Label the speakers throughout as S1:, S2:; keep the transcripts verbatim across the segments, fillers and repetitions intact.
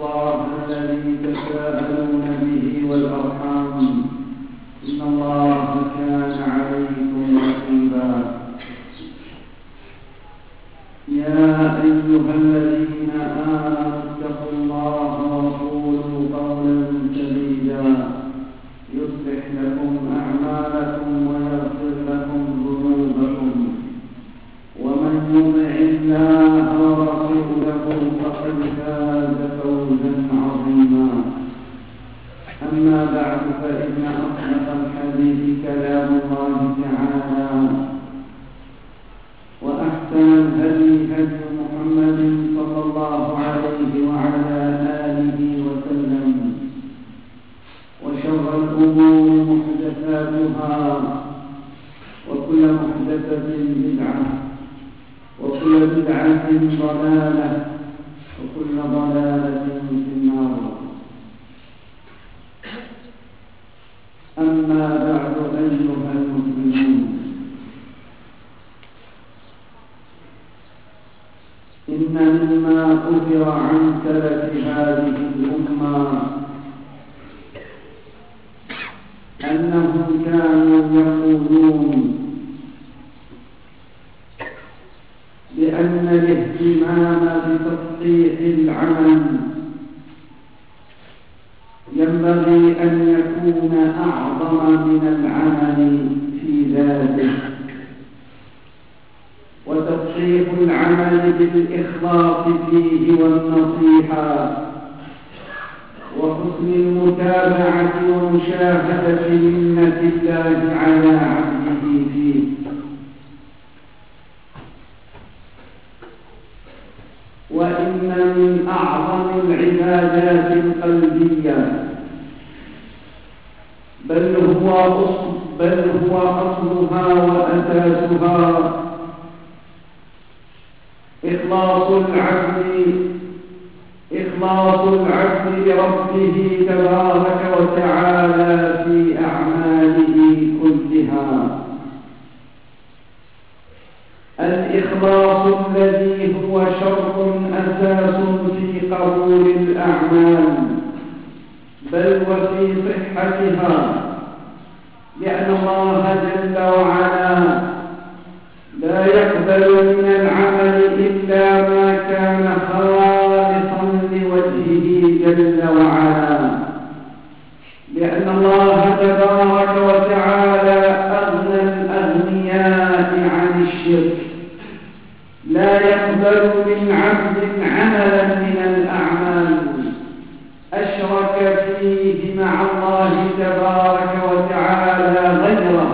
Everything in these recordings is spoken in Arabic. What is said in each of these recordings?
S1: الله الذي تساءلون به والأرحام إن الله كان عليكم رقيبا. يا أيها الذين آمنوا اتقوا الله وقولوا قولا سديدا يصلح لكم أعمالكم ويغفر لكم ذنوبكم، ومن يطع الله ورسوله فقد فاز فوزا عظيما. أما بعد، فإن أصدق الحديث كلام الله تعالى، وأحسن الهدي هدي محمد صلى الله عليه وعلى آله وسلم، وشر الأمور محدثاتها، وكل محدثة بدعة، وكل بدعة ضلالة، وكل ضلالة في النار. أما بعد أيها المسلمون، إن مما أثر عن سلف هذه الأمة أنهم كانوا يقولون بأن الاهتمام بتصحيح العمل ينبغي أن يكون أعظم من العمل في ذاته، وتصحيح العمل بالإخلاص فيه والنصيحة وحسن المتابعة ومشاهدة منة الله على عبده فيه. وإن من أعظم العبادات القلبية بل هو أصل بل هو أصلها وأساسها إخلاص العبد إخلاص العبد لربه تبارك وتعالى في أعماله كلها. الإخلاص الذي هو شرط أساس في قبول الأعمال بل وفي صحتها، لأن الله جل وعلا لا يقبل من العمل إلا ما كان خالصا لوجهه جل وعلا، لأن الله تبارك وتعالى أغنى الأغنياء عن الشرك، لا يقبل من عبد عملا من الأعمال أشرك فيه مع الله تبارك وتعالى غيره،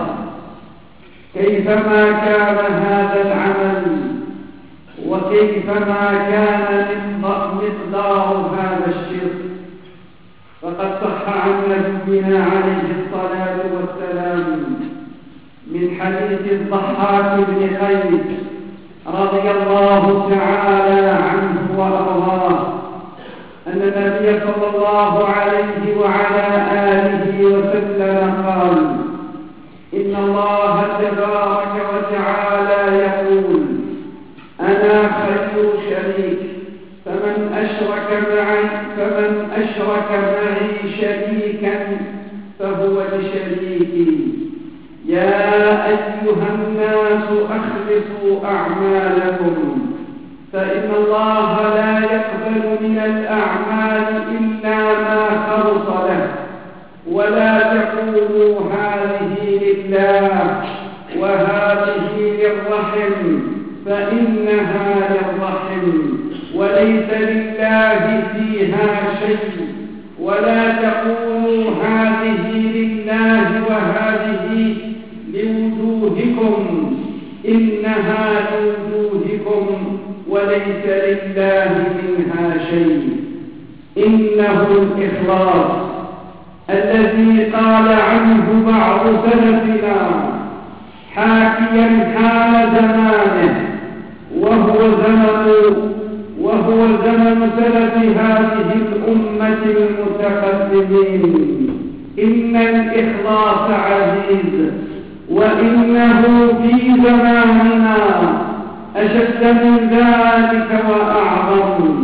S1: كيفما كان هذا العمل وكيفما كان مقدار هذا الشرك. فقد صح عن نبينا عليه الصلاة والسلام من حديث الضحاك بن قيس رضي الله تعالى عنه وأرضاه أن النبي صلى الله عليه وعلى آله وسلم قال: إن الله تبارك وتعالى يقول: أنا خير شريك، فمن أشرك معي فمن أشرك معي شريكا فهو لشريكي. يا أيها الناس أخلصوا أعمالكم، فإن الله لا يقبل من الأعمال إلا ما خلص له، ولا تقولوا هذه لله وهذه للرحم، فإنها للرحم وليس لله فيها شيء، ولا تقولوا هذه لله وهذه لوجوهكم، إنها لوجوهكم وليس لله منها شيء. إنه الإخلاص الذي قال عنه بعض سلفنا حاكيا حال زمانه، وهو زمن وهو زمن سلف هذه الأمة المتقدمين: إن الإخلاص عزيز، وإنه في زماننا أشد من ذلك وأعظم،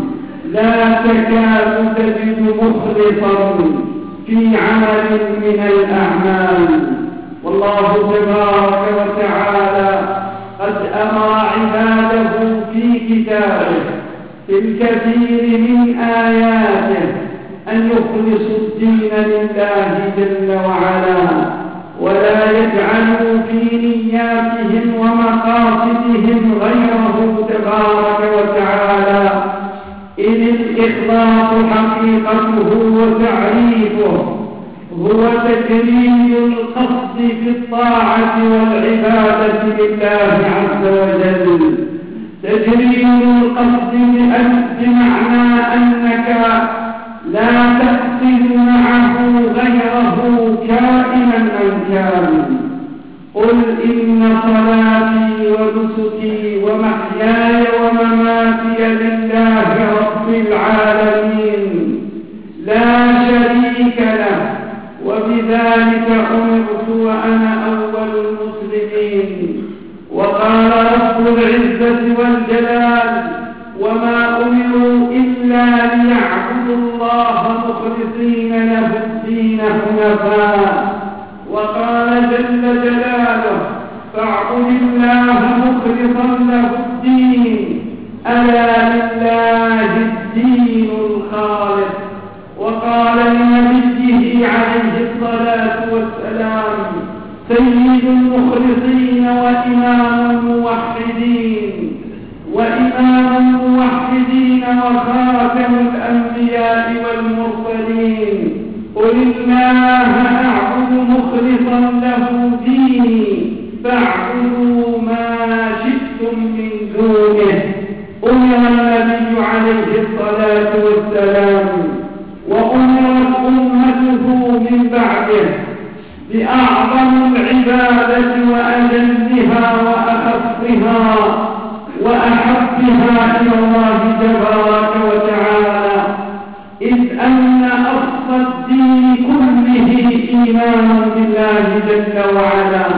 S1: لا تكاد تجد مخلصا في عمل من الأعمال. والله تبارك وتعالى قد أمر عباده في كتابه في الكثير من آياته أن يخلصوا الدين لله جل وعلا، ولا يجعلوا في نياتهم ومقاصدهم غيره تبارك وتعالى، إذ الإخلاص حقيقته وتعريفه هو تجريد القصد في الطاعة والعبادة لله عز وجل. تجريد القصد بمعنى أنك لا تقصد معه غيره كائنا من كان. قل إن صلاتي ونسكي ومحياي ومماتي لله رب العالمين لا شريك له وبذلك أمرت وأنا أول المسلمين. وقال رب العزة والجلال وما أمروا إلا ليعبدوا الله مخلصين له الدين حنفاء. وقال جل جلاله فاعبد الله مخلصا له الدين ألا لله الدين الخالص. وقال لنبيه عليه الصلاة والسلام سيد المخلصين وإمام الموحدين وإمام الموحدين وخاتم الأنبياء والمرسلين قل الله أعبد مخلصا له ديني فاعبدوا ما شئتم من دونه. أمر النبي عليه الصلاة والسلام وأمرت أمته من بعده بأعظم العبادة وأجلها وأخفها وأحبها إلى الله تبارك وتعالى، إذ أن أصل الدين كله إيمان بالله جل وعلا.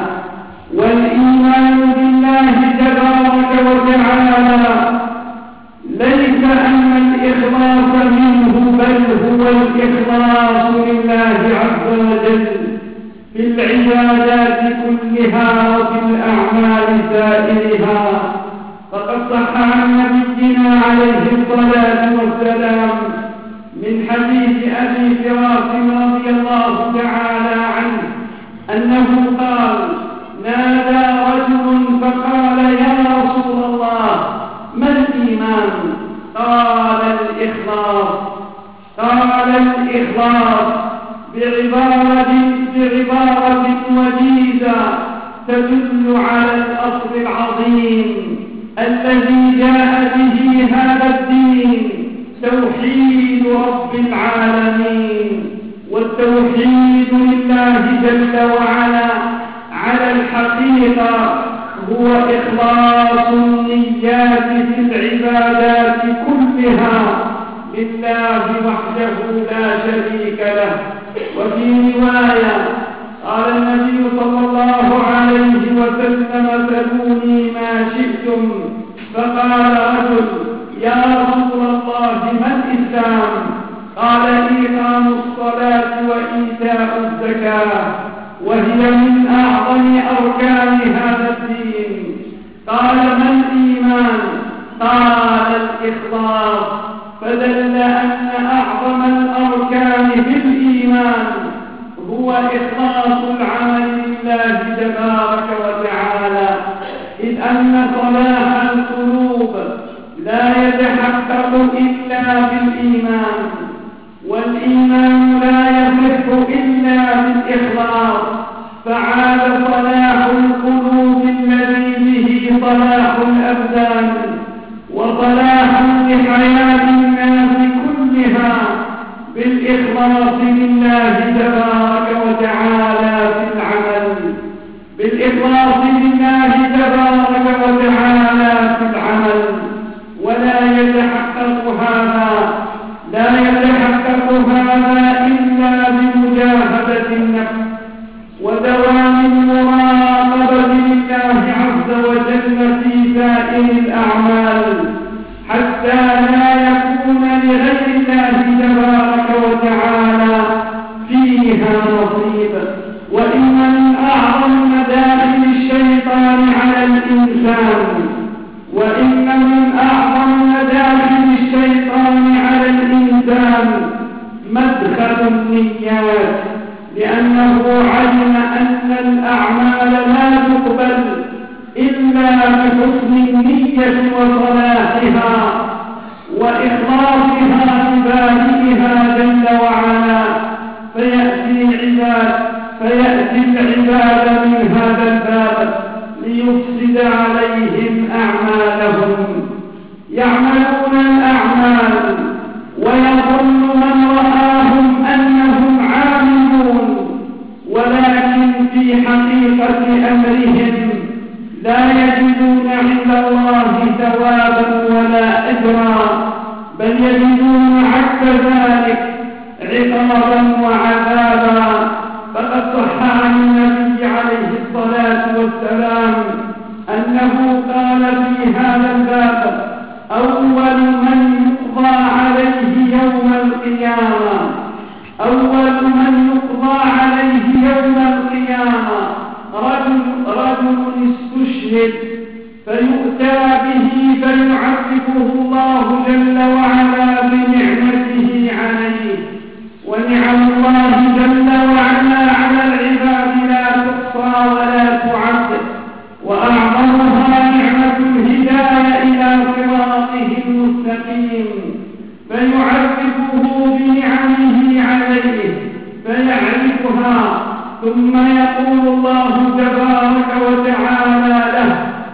S1: والإيمان بالله تبارك وتعالى ليس أن الإخلاص منه بل هو الإخلاص لله عز وجل في العبادات كلها وفي الأعمال سائرها. فقد صح عن نبينا عليه الصلاة والسلام من حديث أبي فراس رضي الله تعالى عنه أنه قال نادى رجل فقال يا رسول الله ما الإيمان؟ قال الإخلاص قال الإخلاص بعبارة بعبارة وجيزة تدل على الأصل العظيم الذي جاء به هذا الدين، توحيد رب العالمين. والتوحيد لله جل وعلا على الحقيقة هو إخلاص النيات في العبادات كلها لله وحده لا شريك له. وفي رواية قال النبي صلى الله عليه وسلم سلوني ما شئتم. فقال رجل يا رسول الله ما الإسلام؟ قال إقام الصلاة وإيتاء الزكاة وهي من أعظم أركان هذا الدين. قال ما الإيمان؟ قال الإخلاص. فدل أن أعظم الأركان في الإيمان هو إخلاص العمل لله تبارك وتعالى، إذ أن صلاح القلوب لا يتحقق إلا بالإيمان، والإيمان لا يصح إلا بالإخلاص. فعاد صلاح القلوب الذي به صلاح الأبدان وصلاح لحياة الناس كلها بالإخلاص لله تبارك وتعالى في العمل، بالإخلاص لله تبارك وتعالى في العمل. ولا يتحقق هذا لا يتحقق هذا إلا بمجاهدة النفس ودوام المراقبة لله عز وجل في سائر الأعمال، حتى لا يكون الإسلام مدخل النيات، لأنه علم أن الأعمال لا تقبل إلا بحسن النية وصلاحها وإخلاصها لبارئها جل وعلا، فيأتي العباد فيأتي العباد من هذا الباب ليفسد عليهم أعمالهم، يعملون الأعمال ويظن من رآهم أنهم عاملون، ولكن في حقيقة أمرهم لا يجدون عند الله ثوابا ولا أجرا، بل يجدون عكس ذلك عقابا وعذابا. فقد صح عن النبي عليه الصلاة والسلام أنه قال في هذا الباب: أول من يقضى عليه يوم القيامة أول من يقضى عليه يوم القيامة رجل, رجل استشهد فيؤتى به فيعرفه الله جل وعلا بنعمته عليه، ونعم الله جل وعلا على العباد لا تحصى ولا تعد، وأعظمها نعمة الهداية إلى صراطه المستقيم، فيعرفه بنعمه عليه فيعرفها، ثم يقول الله تبارك وتعالى له: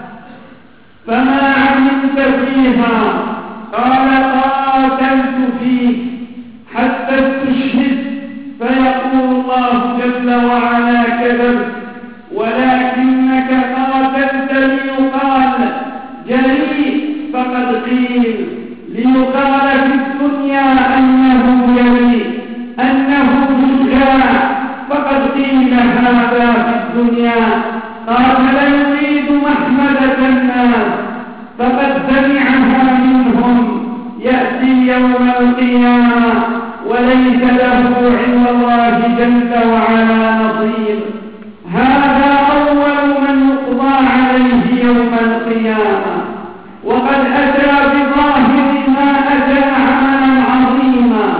S1: فما عملت فيها؟ قال: قاتلت فيك حتى استشهد، فيقول الله جل وعلا: كذبت، ولكنك قاتلت ليقال جريء فقد قيل، ليقال في الدنيا أنه جريء أنه شجاع فقد قيل هذا في الدنيا. قاتل يريد محمدة الناس فقد سمعها منهم، يأتي يوم القيامة وليس له عند الله جل وعلا نصير. هذا أول من يقضى عليه يوم القيامة، وقد أتى بظاهر ما أتى عملا عظيما،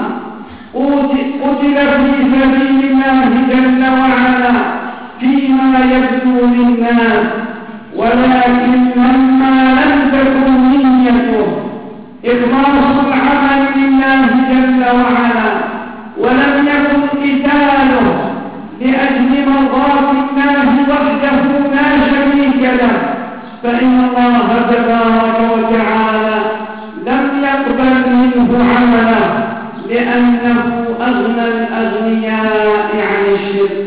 S1: قتل في سبيل الله جل وعلا فيما يبدو للناس، ولكن لما لم تكن نيته إخلاص العمل لله جل وعلا، ولم يكن قتاله لأجل مرضاة الله وحده لا شريك له، فإن الله تبارك وتعالى لم يقبل منه عمله، لأنه أغنى الأغنياء عن الشرك.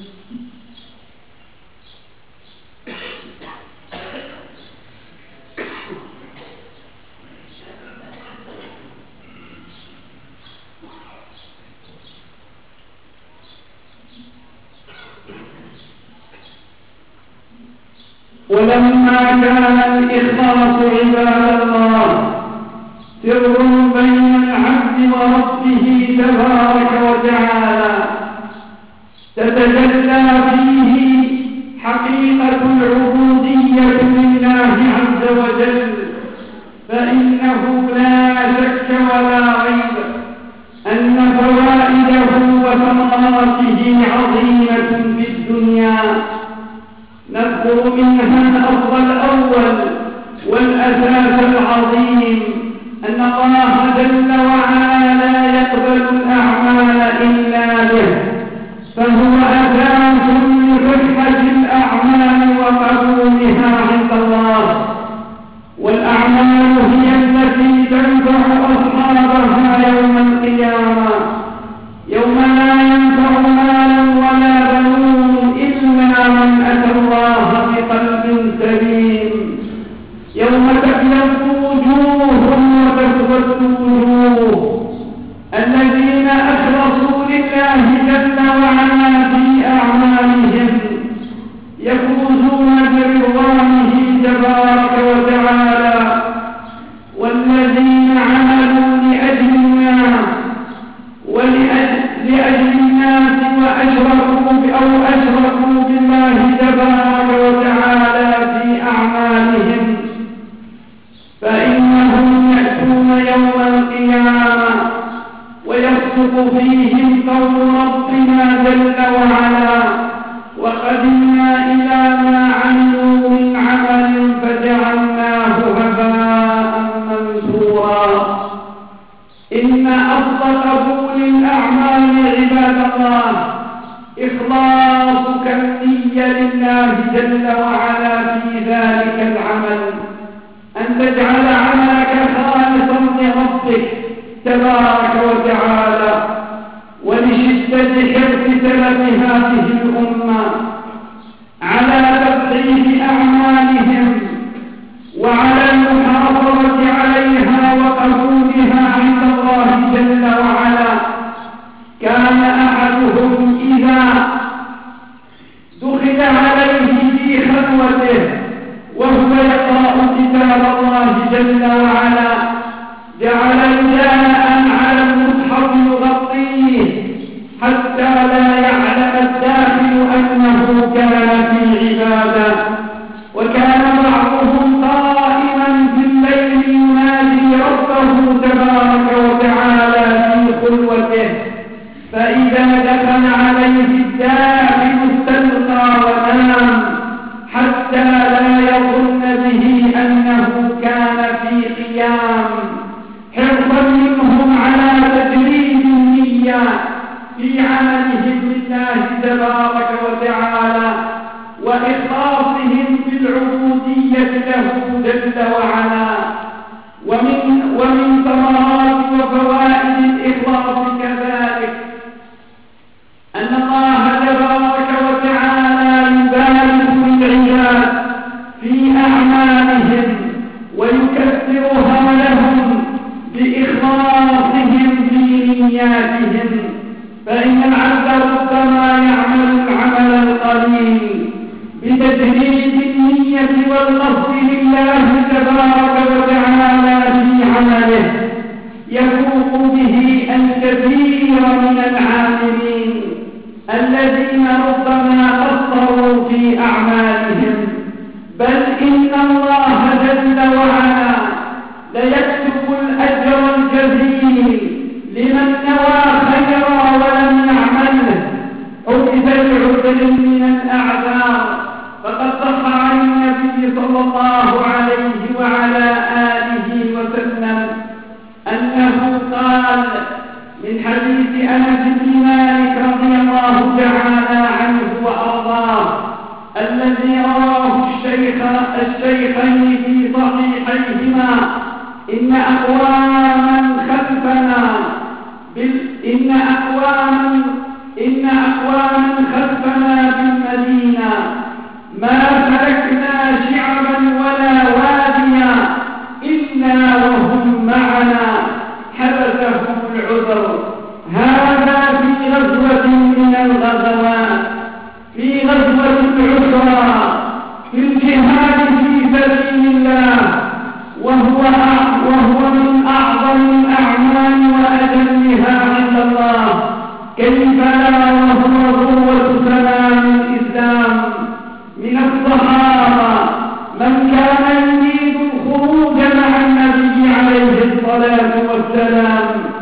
S1: ولما كان الإخلاص عباد الله سر بين العبد وربه تبارك وتعالى، تتجلى فيه حقيقة العبودية لله عز وجل، فإنه لا شك ولا ريب أن فوائده وثمراته عظيمة في الدنيا. نذكر منها الأصل الأول والأساس العظيم، أن الله جل وعلا لا يقبل الأعمال إلا به، فهو أساس لصحة الأعمال وقبولها عند الله، والأعمال هي التي تنفع أصحابها يوم القيامة، يوم لا ينفع مال ولا بنون إلا من أتى الله بقلب سليم، يوم تبيض وجوه وتسود وجوه. الذين أخلصوا لله جل وعلا في أعمالهم يفوزون برضوانه تبارك وتعالى، والذين عملوا لأجل الناس ولأجل الناس وأشركوا أو أشركوا بالله تبارك وتعالى في أعمالهم فإنهم يأتون يوم القيامة ويصدق فيهم قول ربنا جل وعلا: وقدمنا إلى ما عملوا من عمل فجعلناه هباء منثورا. إن أصل قبول الأعمال عباد الله إخلاصك النية لله جل وعلا في ذلك العمل، أن تجعل عملك خالصا لربك تبارك وتعالى. ولشدة حرص سلف هذه الأمة على تصحيح أعمالهم وعلى المحافظة عليها وقبولها عند الله جل وعلا، كان أحدهم إذا دخل عليه في خلوته وهو يقرأ كتاب الله جل وعلا جعل رداء على المصحف يغطيه حتى لا يعلم الداخل أنه كان في عبادة. وكان بعضهم قائما في الليل ينادي ربه تبارك وتعالى في خلوته، فإذا دخل عليه الداخل استلقى ونام حتى لا يظن به أنه كان في قيام، حرصا منهم على تجريد النية في عملهم لله تبارك وتعالى، وإخلاصهم في العبودية له جل وعلا. ومن ومن ثمرات وفوائد الإخلاص كذلك أن الله تبارك وتعالى يبارك للعباد في أعمالهم ويكثرها لهم بإخلاصهم في نياتهم. فإن العبد ربما يعمل العمل القليل بتجريد النية والقصد لله تبارك وتعالى في عمله، يفوق به الكثير من العاملين الذين ربما قصروا في أعمالهم. بل إن الله جل وعلا ليكتب الأجر الجزيل لمن نوى خيرا ولم يعمله حدث العذر من الأعذار. فقد صح عن النبي صلى الله عليه وعلى آله وسلم أنه قال من حديث أنس بن مالك رضي الله تعالى عنه وأرضاه الذي رواه الشيخ الشيخين في صحيحيهما: إن أقواما خلفنا إن أقواما إن أقواما خلفنا بالمدينة ما سلكنا شعبا ولا واديا إلا وهم معنا حبسهم العذر. هذا في غزوة من الغزوات، في غزوة العسرى، في الجهاد في سبيل الله، وهو وهو من أعظم الأعمال وأجلها عند الله. كيف لا وهو ذروة سلام الإسلام. من الصحابة من كان يريد الخروج مع النبي عليه الصلاة والسلام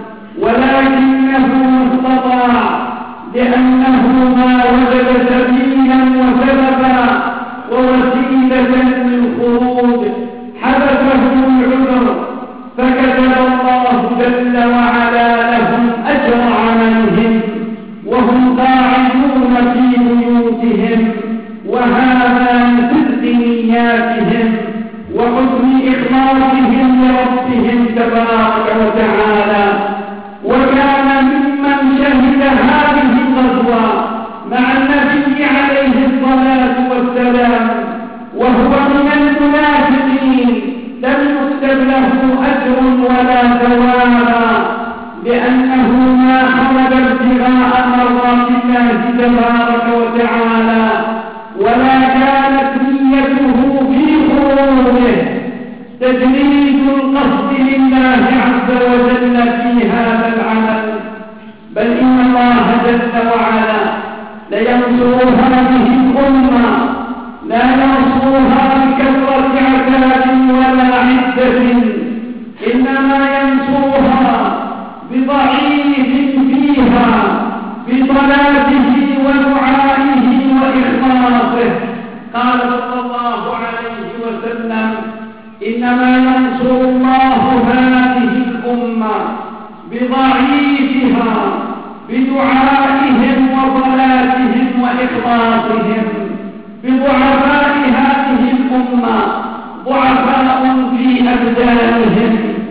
S1: ولكنه ما استطاع، لأنه ما وجد سبيلا وسببا ووسيلة للخروج، حبسه العذر، فكتب الله جل وعلا لهم أجر عملهم وهم قاعدون في بيوتهم. وهذا من صدق نياتهم وحسن إخلاصهم لربهم تبارك وتعالى. وكان ممن شهد هذه الغزوة مع النبي عليه الصلاة والسلام وهو من المنافقين لم يكتب له أجر ولا ثوابا، لأنه ما خرج ابتغاء مرضات الله تبارك وتعالى، ولا كانت نيته في خروجه تجريد القصد لله عز وجل في هذا العمل. بل إن الله جل وعلا لينصر هذه الأمة، لا ينصرها بكثرة عتاد ولا عدة، إنما ينصرها بضعيف فيها بصلاته ودعائه وإخلاصه. قال صلى الله عليه وسلم: إنما ينصر الله هذه الأمة بضعيفها بدعائهم وصلاتهم وإخلاصهم. بضعفاء هذه الأمة ضعفاء في أبدانهم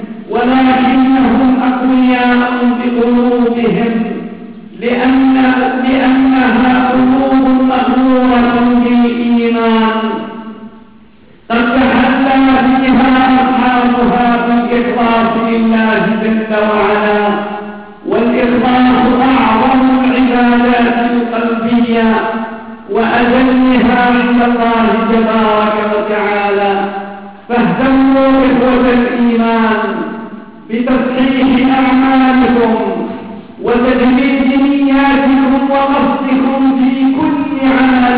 S1: ولكنهم أقوياء بقلوبهم، لأن لأنها قلوب مغمورة بالإيمان قد تحلى فيها أصحابها بالإخلاص لله جل وعلا. والإخلاص أعظم العبادات القلبية وأجلها عند الله تبارك وتعالى. فاهتموا إخوة الإيمان بتصحيح أعمالكم وتجميد نياتكم وقصدكم في كل عمل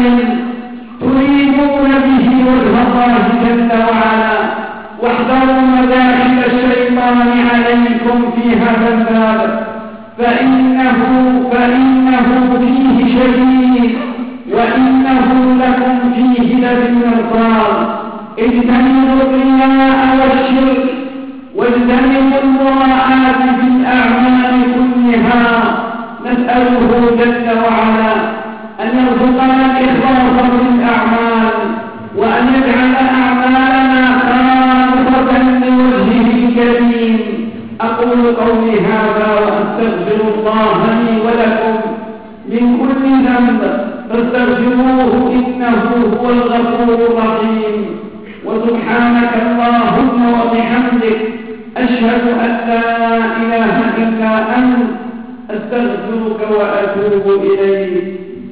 S1: تريدون به وجه الله جل وعلا. واحذروا مداخل الشيطان عليكم في هذا الباب، فإنه, فإنه فيه شديد وإنه لكم فيه لبالمرصاد. اجتنبوا الرياء والشرك واجتنبوا المراءة في الأعمال كلها. نسأله جل وعلا أن يرزقنا الإخلاص في الأعمال وأن يجعل أعمالنا خالصة لوجهه الكريم. أقول قولي هذا وأستغفر الله لي ولكم من كل ذنب فاستغفروه إنه هو الغفور الرحيم. وسبحانك اللهم وبحمدك أشهد أن لا إله إلا أنت أستغفرك وأتوب إليك.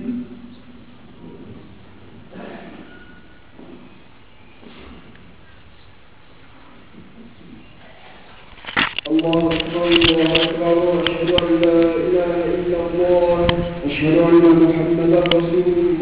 S2: الله أكبر الله أكبر. أشهد أن لا إله إلا الله. أشهد أن محمدا رسول الله.